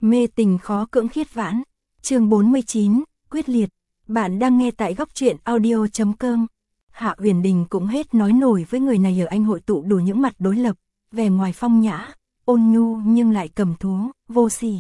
Mê tình khó cưỡng khiết vãn. Chương 49, quyết liệt. Bạn đang nghe tại góc truyện audio.com. Hạ Uyển Đình cũng hết nói nổi với người này ở anh hội tụ đủ những mặt đối lập, vẻ ngoài phong nhã, ôn nhu nhưng lại cầm thú, vô sỉ.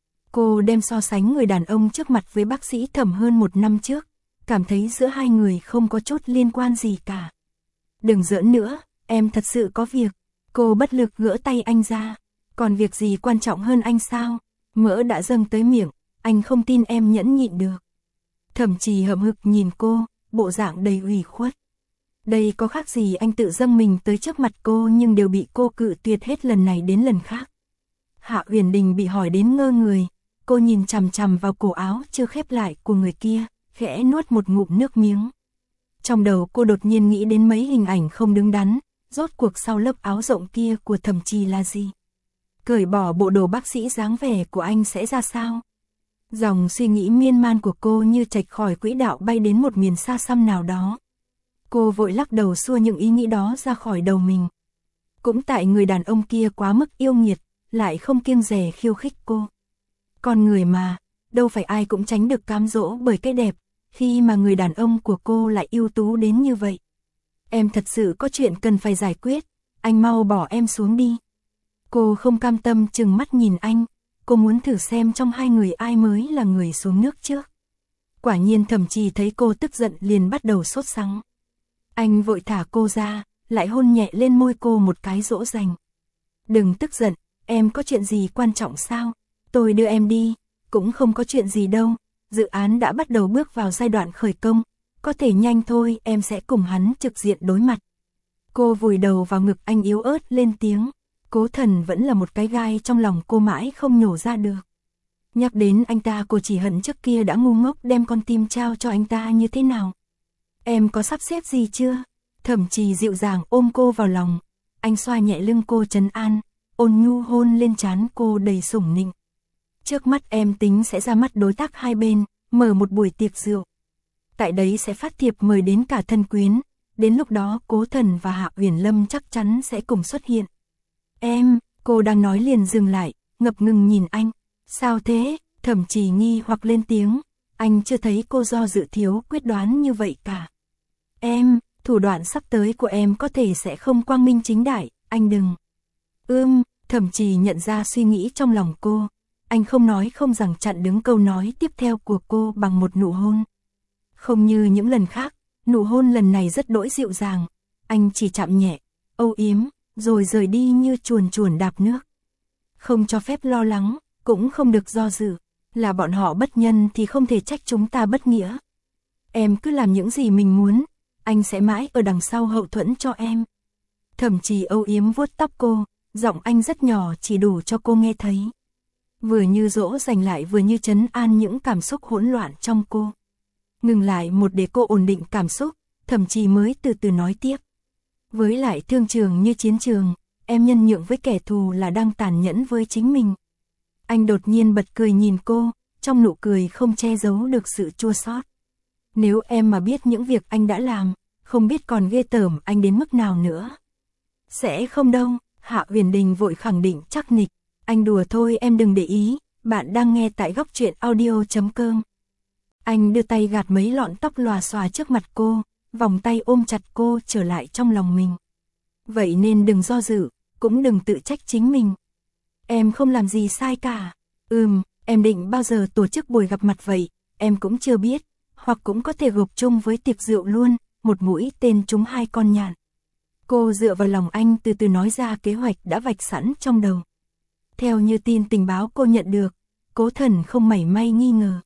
Cô đem so sánh người đàn ông trước mặt với bác sĩ Thẩm hơn 1 năm trước, cảm thấy giữa hai người không có chút liên quan gì cả. Đừng giỡn nữa, em thật sự có việc. Cô bất lực gỡ tay anh ra. Còn việc gì quan trọng hơn anh sao? Mỡ đã dâng tới miệng, anh không tin em nhẫn nhịn được. Thẩm Trì hậm hực nhìn cô, bộ dạng đầy ủy khuất. Đây có khác gì anh tự dâng mình tới trước mặt cô nhưng đều bị cô cự tuyệt hết lần này đến lần khác. Hạ Uyển Đình bị hỏi đến ngơ người, cô nhìn chằm chằm vào cổ áo chưa khép lại của người kia, khẽ nuốt một ngụm nước miếng. Trong đầu cô đột nhiên nghĩ đến mấy hình ảnh không đứng đắn, rốt cuộc sau lớp áo rộng kia của Thẩm Trì là gì? Cởi bỏ bộ đồ bác sĩ dáng vẻ của anh sẽ ra sao? Dòng suy nghĩ miên man của cô như chệch khỏi quỹ đạo bay đến một miền xa xăm nào đó. Cô vội lắc đầu xua những ý nghĩ đó ra khỏi đầu mình. Cũng tại người đàn ông kia quá mức yêu nghiệt, lại không kiêng dè khiêu khích cô. Con người mà, đâu phải ai cũng tránh được cám dỗ bởi cái đẹp, khi mà người đàn ông của cô lại ưu tú đến như vậy. Em thật sự có chuyện cần phải giải quyết, anh mau bỏ em xuống đi. Cô không cam tâm chừng mắt nhìn anh, cô muốn thử xem trong hai người ai mới là người xuống nước trước. Quả nhiên Thẩm Trì thấy cô tức giận liền bắt đầu sốt sắng. Anh vội thả cô ra, lại hôn nhẹ lên môi cô một cái dỗ dành. Đừng tức giận, em có chuyện gì quan trọng sao? Tôi đưa em đi, cũng không có chuyện gì đâu, dự án đã bắt đầu bước vào giai đoạn khởi công, có thể nhanh thôi em sẽ cùng hắn trực diện đối mặt. Cô vùi đầu vào ngực anh yếu ớt lên tiếng. Cố Thần vẫn là một cái gai trong lòng cô mãi không nhổ ra được. Nhắc đến anh ta cô chỉ hận trước kia đã ngu ngốc đem con tim trao cho anh ta như thế nào. Em có sắp xếp gì chưa? Thẩm Trì dịu dàng ôm cô vào lòng. Anh xoa nhẹ lưng cô trấn an, ôn nhu hôn lên trán cô đầy sủng nịnh. Trước mắt em tính sẽ ra mắt đối tác hai bên, mở một buổi tiệc rượu. Tại đấy sẽ phát thiệp mời đến cả thân quyến. Đến lúc đó Cố Thần và Hạ Uyển Lâm chắc chắn sẽ cùng xuất hiện. Em, cô đang nói liền dừng lại, ngập ngừng nhìn anh. Sao thế? Thẩm Trì nghi hoặc lên tiếng. Anh chưa thấy cô do dự thiếu quyết đoán như vậy cả. Em, thủ đoạn sắp tới của em có thể sẽ không quang minh chính đại, anh đừng. Thẩm Trì nhận ra suy nghĩ trong lòng cô. Anh không nói không rằng chặn đứng câu nói tiếp theo của cô bằng một nụ hôn. Không như những lần khác, nụ hôn lần này rất đỗi dịu dàng. Anh chỉ chạm nhẹ, âu yếm, rồi rời đi như chuồn chuồn đạp nước. Không cho phép lo lắng, cũng không được do dự. Là bọn họ bất nhân thì không thể trách chúng ta bất nghĩa. Em cứ làm những gì mình muốn, anh sẽ mãi ở đằng sau hậu thuẫn cho em. Thẩm Trì âu yếm vuốt tóc cô, giọng anh rất nhỏ chỉ đủ cho cô nghe thấy. Vừa như dỗ dành lại vừa như trấn an những cảm xúc hỗn loạn trong cô. Ngừng lại một để cô ổn định cảm xúc, Thẩm Trì mới từ từ nói tiếp. Với lại thương trường như chiến trường, em nhân nhượng với kẻ thù là đang tàn nhẫn với chính mình. Anh đột nhiên bật cười nhìn cô, trong nụ cười không che giấu được sự chua xót. Nếu em mà biết những việc anh đã làm, không biết còn ghê tởm anh đến mức nào nữa. Sẽ không đâu, Hạ Uyển Đình vội khẳng định chắc nịch. Anh đùa thôi em đừng để ý, bạn đang nghe tại góc truyện audio.com. Anh đưa tay gạt mấy lọn tóc lòa xòa trước mặt cô, vòng tay ôm chặt cô trở lại trong lòng mình. Vậy nên đừng do dự, cũng đừng tự trách chính mình. Em không làm gì sai cả. Em định bao giờ tổ chức buổi gặp mặt vậy, em cũng chưa biết, hoặc cũng có thể gộp chung với tiệc rượu luôn, một mũi tên trúng 2 con nhạn. Cô dựa vào lòng anh từ từ nói ra kế hoạch đã vạch sẵn trong đầu. Theo như tin tình báo cô nhận được, Cố Thần không mảy may nghi ngờ.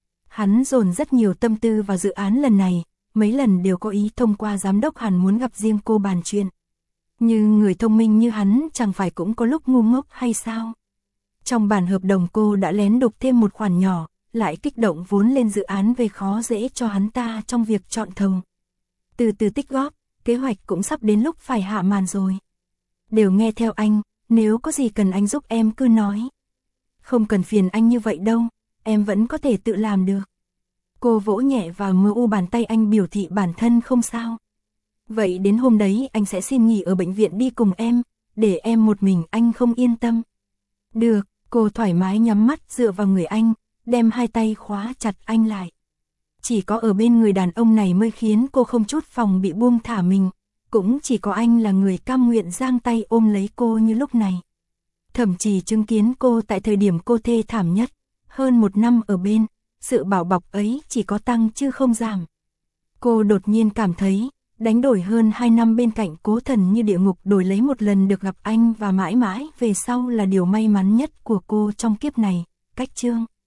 Hắn dồn rất nhiều tâm tư vào dự án lần này, mấy lần đều có ý thông qua giám đốc Hàn muốn gặp riêng cô bàn chuyện. Nhưng người thông minh như hắn chẳng phải cũng có lúc ngu ngốc hay sao? Trong bản hợp đồng cô đã lén đục thêm một khoản nhỏ, lại kích động vốn lên dự án về khó dễ cho hắn ta trong việc chọn thầu. Từ từ tích góp, kế hoạch cũng sắp đến lúc phải hạ màn rồi. Đều nghe theo anh, nếu có gì cần anh giúp em cứ nói. Không cần phiền anh như vậy đâu, em vẫn có thể tự làm được. Cô vỗ nhẹ vào mu bàn tay anh biểu thị bản thân không sao. Vậy đến hôm đấy anh sẽ xin nghỉ ở bệnh viện đi cùng em, để em một mình anh không yên tâm. Được, Cô thoải mái nhắm mắt dựa vào người anh, đem hai tay khóa chặt anh lại. Chỉ có ở bên người đàn ông này mới khiến cô không chút phòng bị buông thả mình, cũng chỉ có anh là người cam nguyện giang tay ôm lấy cô như lúc này. Thậm chí chứng kiến cô tại thời điểm cô thê thảm nhất, hơn 1 năm ở bên, sự bảo bọc ấy chỉ có tăng chứ không giảm. Cô đột nhiên cảm thấy, đánh đổi hơn 2 năm bên cạnh Cố Thần như địa ngục đổi lấy một lần được gặp anh và mãi mãi về sau là điều may mắn nhất của cô trong kiếp này. Cách chương